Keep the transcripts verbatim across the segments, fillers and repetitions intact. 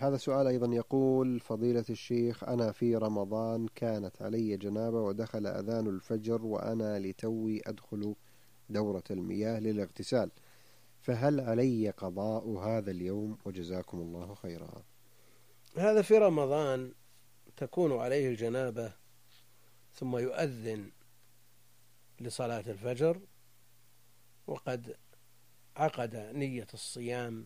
هذا سؤال أيضا يقول: فضيلة الشيخ، أنا في رمضان كانت علي جنابة ودخل أذان الفجر وأنا لتوي أدخل دورة المياه للاغتسال، فهل علي قضاء هذا اليوم؟ وجزاكم الله خيرا. هذا في رمضان تكون عليه الجنابة ثم يؤذن لصلاة الفجر وقد عقد نية الصيام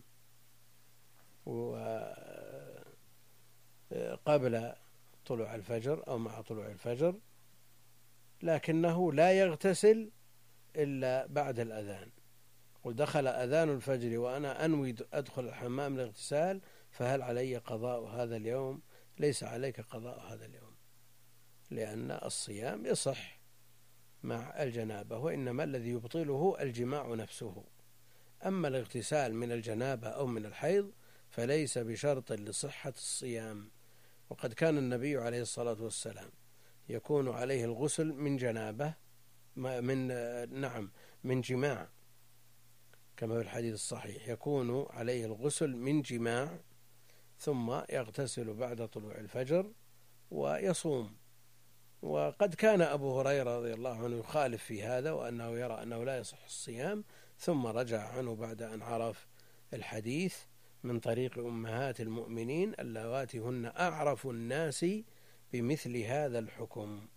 قبل طلوع الفجر أو مع طلوع الفجر، لكنه لا يغتسل إلا بعد الأذان. ودخل أذان الفجر وأنا أنوي أدخل الحمام للاغتسال، فهل علي قضاء هذا اليوم؟ ليس عليك قضاء هذا اليوم، لأن الصيام يصح مع الجنابة، وإنما الذي يبطله الجماع نفسه. أما الاغتسال من الجنابة أو من الحيض فليس بشرط لصحة الصيام. وقد كان النبي عليه الصلاة والسلام يكون عليه الغسل من جنابة من نعم من جماع، كما في الحديث الصحيح، يكون عليه الغسل من جماع ثم يغتسل بعد طلوع الفجر ويصوم. وقد كان أبو هريرة رضي الله عنه يخالف في هذا، وأنه يرى أنه لا يصح الصيام، ثم رجع عنه بعد أن عرف الحديث من طريق أمهات المؤمنين اللواتي هن أعرف الناس بمثل هذا الحكم.